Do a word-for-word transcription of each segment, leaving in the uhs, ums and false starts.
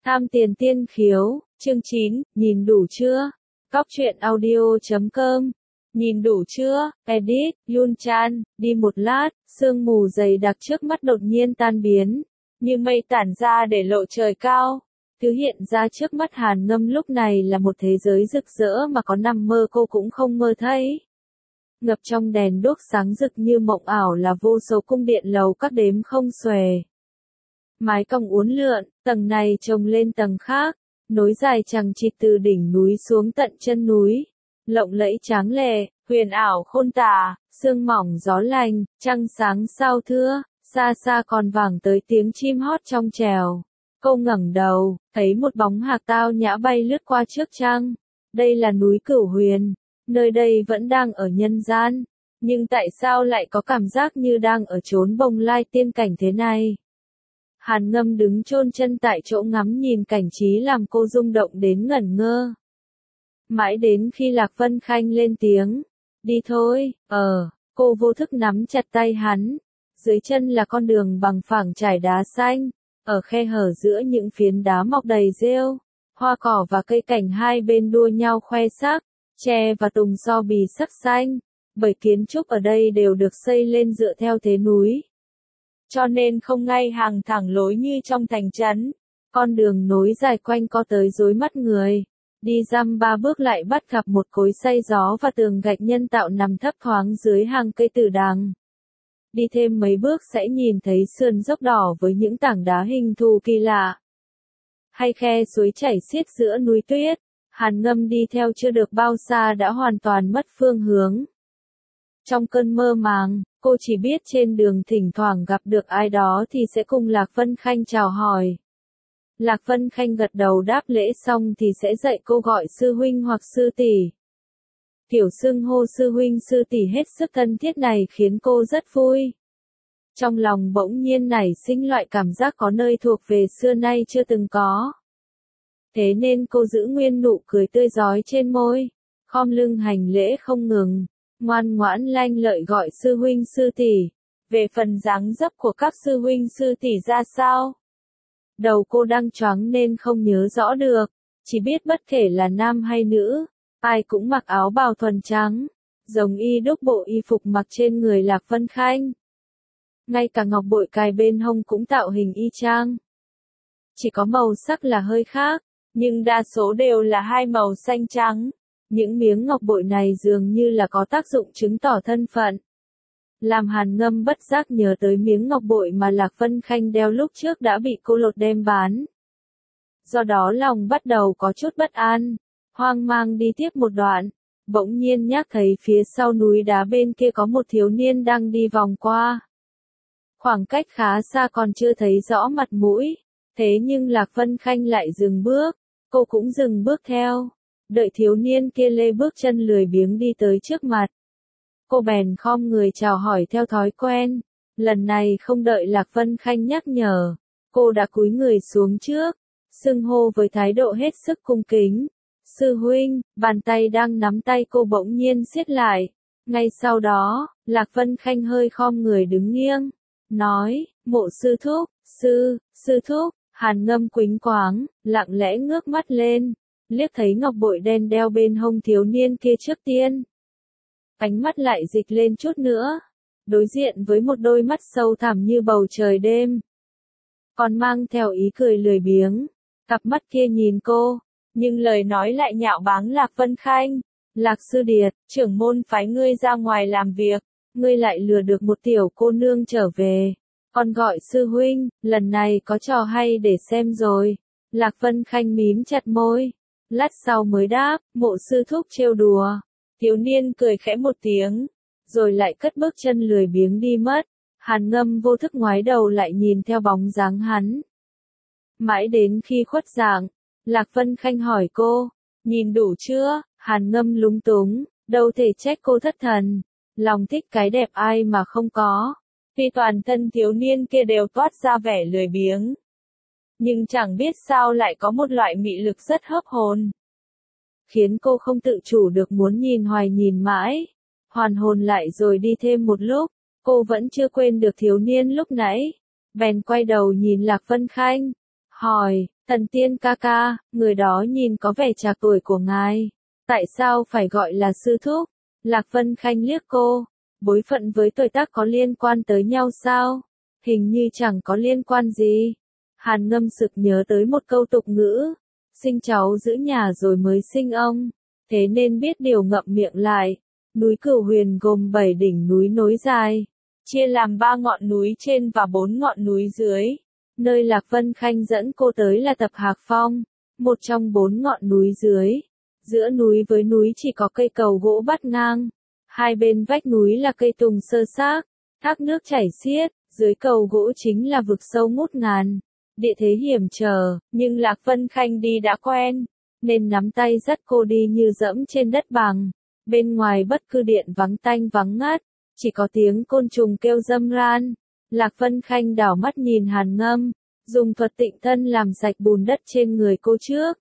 Tham tiền tiên khiếu, chương chín, nhìn đủ chưa? Góc truyện audio chấm com. Nhìn đủ chưa? Edit, Yun Chan, đi một lát, sương mù dày đặc trước mắt đột nhiên tan biến, như mây tản ra để lộ trời cao. Thứ hiện ra trước mắt Hàn Ngâm lúc này là một thế giới rực rỡ mà có nằm mơ cô cũng không mơ thấy. Ngập trong đèn đuốc sáng rực như mộng ảo là vô số cung điện lầu các đếm không xuể. Mái cong uốn lượn, tầng này chồng lên tầng khác, nối dài chằng chịt từ đỉnh núi xuống tận chân núi. Lộng lẫy tráng lệ, huyền ảo khôn tả, sương mỏng gió lành, trăng sáng sao thưa, xa xa còn vẳng tới tiếng chim hót trong trèo. Cô ngẩng đầu, thấy một bóng hạc tao nhã bay lướt qua trước trăng. Đây là núi Cửu Huyền, nơi đây vẫn đang ở nhân gian, nhưng tại sao lại có cảm giác như đang ở chốn bồng lai tiên cảnh thế này? Hàn Ngâm đứng chôn chân tại chỗ ngắm nhìn cảnh trí làm cô rung động đến ngẩn ngơ. Mãi đến khi Lạc Vân Khanh lên tiếng, đi thôi, ờ, cô vô thức nắm chặt tay hắn. Dưới chân là con đường bằng phẳng trải đá xanh, ở khe hở giữa những phiến đá mọc đầy rêu, hoa cỏ và cây cảnh hai bên đua nhau khoe sắc, tre và tùng so bì sắc xanh, bởi kiến trúc ở đây đều được xây lên dựa theo thế núi. Cho nên không ngay hàng thẳng lối như trong thành trấn. Con đường nối dài quanh co tới rối mắt người. Đi dăm ba bước lại bắt gặp một cối xay gió và tường gạch nhân tạo nằm thấp thoáng dưới hàng cây tử đằng. Đi thêm mấy bước sẽ nhìn thấy sườn dốc đỏ với những tảng đá hình thù kỳ lạ. Hay khe suối chảy xiết giữa núi tuyết. Hàn Ngâm đi theo chưa được bao xa đã hoàn toàn mất phương hướng. Trong cơn mơ màng, cô chỉ biết trên đường thỉnh thoảng gặp được ai đó thì sẽ cùng Lạc Vân Khanh chào hỏi. Lạc Vân Khanh gật đầu đáp lễ xong thì sẽ dạy cô gọi sư huynh hoặc sư tỷ. Kiểu xưng hô sư huynh sư tỷ hết sức thân thiết này khiến cô rất vui. Trong lòng bỗng nhiên nảy sinh loại cảm giác có nơi thuộc về xưa nay chưa từng có. Thế nên cô giữ nguyên nụ cười tươi rói trên môi, khom lưng hành lễ không ngừng, ngoan ngoãn lanh lợi gọi sư huynh sư tỷ. Về phần dáng dấp của các sư huynh sư tỷ ra sao? Đầu cô đang choáng nên không nhớ rõ được, chỉ biết bất kể là nam hay nữ, ai cũng mặc áo bào thuần trắng, giống y đúc bộ y phục mặc trên người Lạc Vân Khanh. Ngay cả ngọc bội cài bên hông cũng tạo hình y chang. Chỉ có màu sắc là hơi khác, nhưng đa số đều là hai màu xanh trắng. Những miếng ngọc bội này dường như là có tác dụng chứng tỏ thân phận. Làm Hàn Ngâm bất giác nhớ tới miếng ngọc bội mà Lạc Vân Khanh đeo lúc trước đã bị cô lột đem bán. Do đó lòng bắt đầu có chút bất an, hoang mang đi tiếp một đoạn, bỗng nhiên nhắc thấy phía sau núi đá bên kia có một thiếu niên đang đi vòng qua. Khoảng cách khá xa còn chưa thấy rõ mặt mũi, thế nhưng Lạc Vân Khanh lại dừng bước, cô cũng dừng bước theo. Đợi thiếu niên kia lê bước chân lười biếng đi tới trước mặt. Cô bèn khom người chào hỏi theo thói quen. Lần này không đợi Lạc Vân Khanh nhắc nhở, cô đã cúi người xuống trước, xưng hô với thái độ hết sức cung kính. Sư huynh, bàn tay đang nắm tay cô bỗng nhiên siết lại. Ngay sau đó, Lạc Vân Khanh hơi khom người đứng nghiêng, nói, Mộ sư thúc, sư, sư thúc. Hàn Ngâm quĩnh quáng, lặng lẽ ngước mắt lên, liếc thấy ngọc bội đen đeo bên hông thiếu niên kia trước tiên. Ánh mắt lại dịch lên chút nữa, đối diện với một đôi mắt sâu thẳm như bầu trời đêm. Còn mang theo ý cười lười biếng, cặp mắt kia nhìn cô, nhưng lời nói lại nhạo báng Lạc Vân Khanh. Lạc sư điệt, trưởng môn phái ngươi ra ngoài làm việc, ngươi lại lừa được một tiểu cô nương trở về. Còn gọi sư huynh, lần này có trò hay để xem rồi. Lạc Vân Khanh mím chặt môi, lát sau mới đáp, Mộ sư thúc trêu đùa. Thiếu niên cười khẽ một tiếng, rồi lại cất bước chân lười biếng đi mất. Hàn Ngâm vô thức ngoái đầu lại nhìn theo bóng dáng hắn. Mãi đến khi khuất dạng, Lạc Vân Khanh hỏi cô, nhìn đủ chưa? Hàn Ngâm lúng túng, đâu thể trách cô thất thần. Lòng thích cái đẹp ai mà không có. Vì toàn thân thiếu niên kia đều toát ra vẻ lười biếng. Nhưng chẳng biết sao lại có một loại mị lực rất hấp hồn. Khiến cô không tự chủ được muốn nhìn hoài nhìn mãi. Hoàn hồn lại rồi đi thêm một lúc, cô vẫn chưa quên được thiếu niên lúc nãy. Bèn quay đầu nhìn Lạc Vân Khanh, hỏi, thần tiên ca ca, người đó nhìn có vẻ trạc tuổi của ngài. Tại sao phải gọi là sư thúc? Lạc Vân Khanh liếc cô, bối phận với tuổi tác có liên quan tới nhau sao? Hình như chẳng có liên quan gì. Hàn Ngâm sực nhớ tới một câu tục ngữ, sinh cháu giữ nhà rồi mới sinh ông, thế nên biết điều ngậm miệng lại. Núi Cửu Huyền gồm bảy đỉnh núi nối dài, chia làm ba ngọn núi trên và bốn ngọn núi dưới. Nơi Lạc Vân Khanh dẫn cô tới là Tập Hạc Phong, một trong bốn ngọn núi dưới. Giữa núi với núi chỉ có cây cầu gỗ vắt ngang, hai bên vách núi là cây tùng sơ xác, thác nước chảy xiết, dưới cầu gỗ chính là vực sâu ngút ngàn. Địa thế hiểm trở, nhưng Lạc Vân Khanh đi đã quen, nên nắm tay dắt cô đi như dẫm trên đất bằng. Bên ngoài bất cứ điện vắng tanh vắng ngắt, chỉ có tiếng côn trùng kêu râm ran. Lạc Vân Khanh đảo mắt nhìn Hàn Ngâm, dùng thuật tịnh thân làm sạch bùn đất trên người cô trước.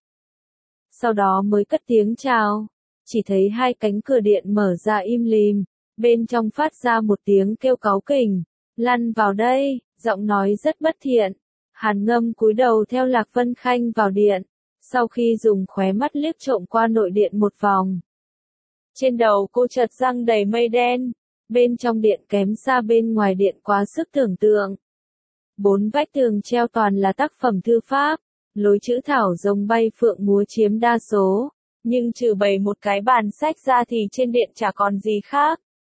Sau đó mới cất tiếng chào, chỉ thấy hai cánh cửa điện mở ra im lìm, bên trong phát ra một tiếng kêu cáu kỉnh, lăn vào đây, giọng nói rất bất thiện. Hàn Ngâm cúi đầu theo Lạc Vân Khanh vào điện, sau khi dùng khóe mắt liếc trộm qua nội điện một vòng. Trên đầu cô chợt răng đầy mây đen, bên trong điện kém xa bên ngoài điện quá sức tưởng tượng. Bốn vách tường treo toàn là tác phẩm thư pháp, lối chữ thảo rồng bay phượng múa chiếm đa số, nhưng trừ bày một cái bàn sách ra thì trên điện chả còn gì khác.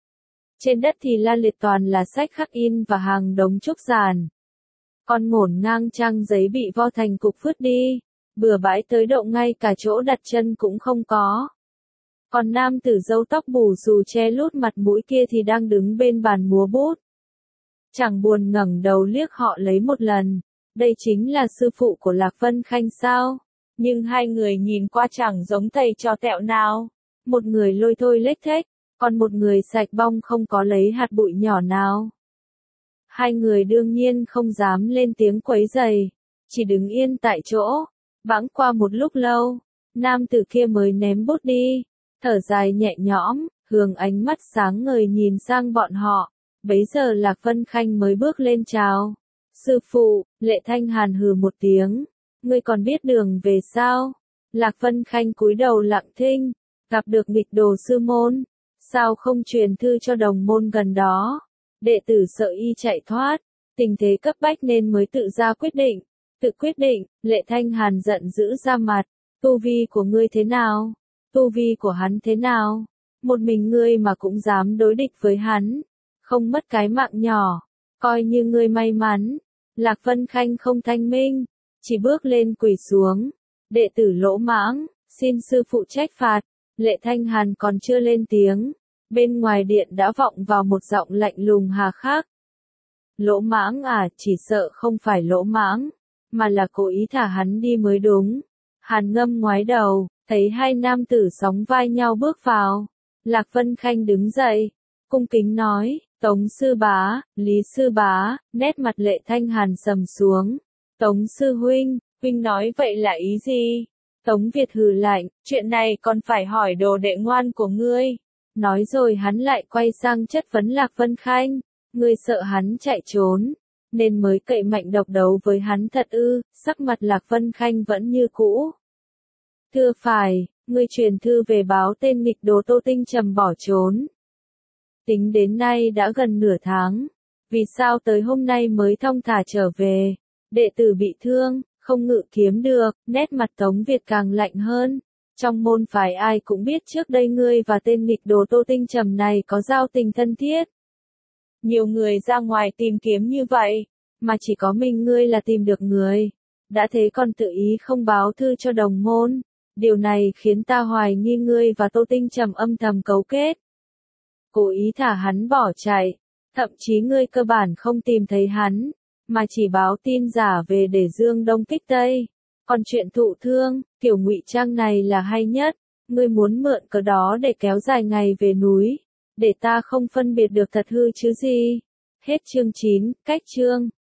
Trên đất thì la liệt toàn là sách khắc in và hàng đống trúc giản. Con ngổn ngang trang giấy bị vo thành cục vứt đi, bừa bãi tới độ ngay cả chỗ đặt chân cũng không có. Còn nam tử râu tóc bù xù che lút mặt mũi kia thì đang đứng bên bàn múa bút. Chẳng buồn ngẩng đầu liếc họ lấy một lần, đây chính là sư phụ của Lạc Vân Khanh sao? Nhưng hai người nhìn qua chẳng giống thầy trò tẹo nào. Một người lôi thôi lếch thếch, còn một người sạch bong không có lấy hạt bụi nhỏ nào. Hai người đương nhiên không dám lên tiếng quấy rầy, chỉ đứng yên tại chỗ. Bẵng qua một lúc lâu, nam tử kia mới ném bút đi, thở dài nhẹ nhõm, hướng ánh mắt sáng ngời nhìn sang bọn họ. Bấy giờ Lạc Vân Khanh mới bước lên chào. Sư phụ, Lệ Thanh Hàn hừ một tiếng, ngươi còn biết đường về sao? Lạc Vân Khanh cúi đầu lặng thinh, gặp được nghịch đồ sư môn, sao không truyền thư cho đồng môn gần đó? Đệ tử sợ y chạy thoát, tình thế cấp bách nên mới tự ra quyết định. Tự quyết định, Lệ Thanh Hàn giận dữ ra mặt, tu vi của ngươi thế nào? Tu vi của hắn thế nào? Một mình ngươi mà cũng dám đối địch với hắn, không mất cái mạng nhỏ, coi như ngươi may mắn. Lạc Vân Khanh không thanh minh, chỉ bước lên quỳ xuống. Đệ tử lỗ mãng, xin sư phụ trách phạt. Lệ Thanh Hàn còn chưa lên tiếng, bên ngoài điện đã vọng vào một giọng lạnh lùng hà khắc. Lỗ mãng à, chỉ sợ không phải lỗ mãng, mà là cố ý thả hắn đi mới đúng. Hàn Ngâm ngoái đầu, thấy hai nam tử sóng vai nhau bước vào. Lạc Vân Khanh đứng dậy, cung kính nói, Tống sư bá, Lý sư bá. Nét mặt Lệ Thanh Hàn sầm xuống. Tống sư huynh, huynh nói vậy là ý gì? Tống Việt hừ lạnh, chuyện này còn phải hỏi đồ đệ ngoan của ngươi. Nói rồi hắn lại quay sang chất vấn Lạc Vân Khanh, ngươi sợ hắn chạy trốn, nên mới cậy mạnh độc đấu với hắn thật ư? Sắc mặt Lạc Vân Khanh vẫn như cũ. Thưa phải, ngươi truyền thư về báo tên nghịch đồ Tô Tinh Trầm bỏ trốn. Tính đến nay đã gần nửa tháng, vì sao tới hôm nay mới thong thả trở về? Đệ tử bị thương, không ngự kiếm được. Nét mặt Tống Việt càng lạnh hơn. Trong môn phái ai cũng biết trước đây ngươi và tên nghịch đồ Tô Tinh Trầm này có giao tình thân thiết. Nhiều người ra ngoài tìm kiếm như vậy, mà chỉ có mình ngươi là tìm được người. Đã thế còn tự ý không báo thư cho đồng môn. Điều này khiến ta hoài nghi ngươi và Tô Tinh Trầm âm thầm cấu kết. Cố ý thả hắn bỏ chạy. Thậm chí ngươi cơ bản không tìm thấy hắn, mà chỉ báo tin giả về để dương đông kích tây. Còn chuyện thụ thương, kiểu ngụy trang này là hay nhất. Ngươi muốn mượn cớ đó để kéo dài ngày về núi, để ta không phân biệt được thật hư chứ gì. Hết chương chín, cách chương.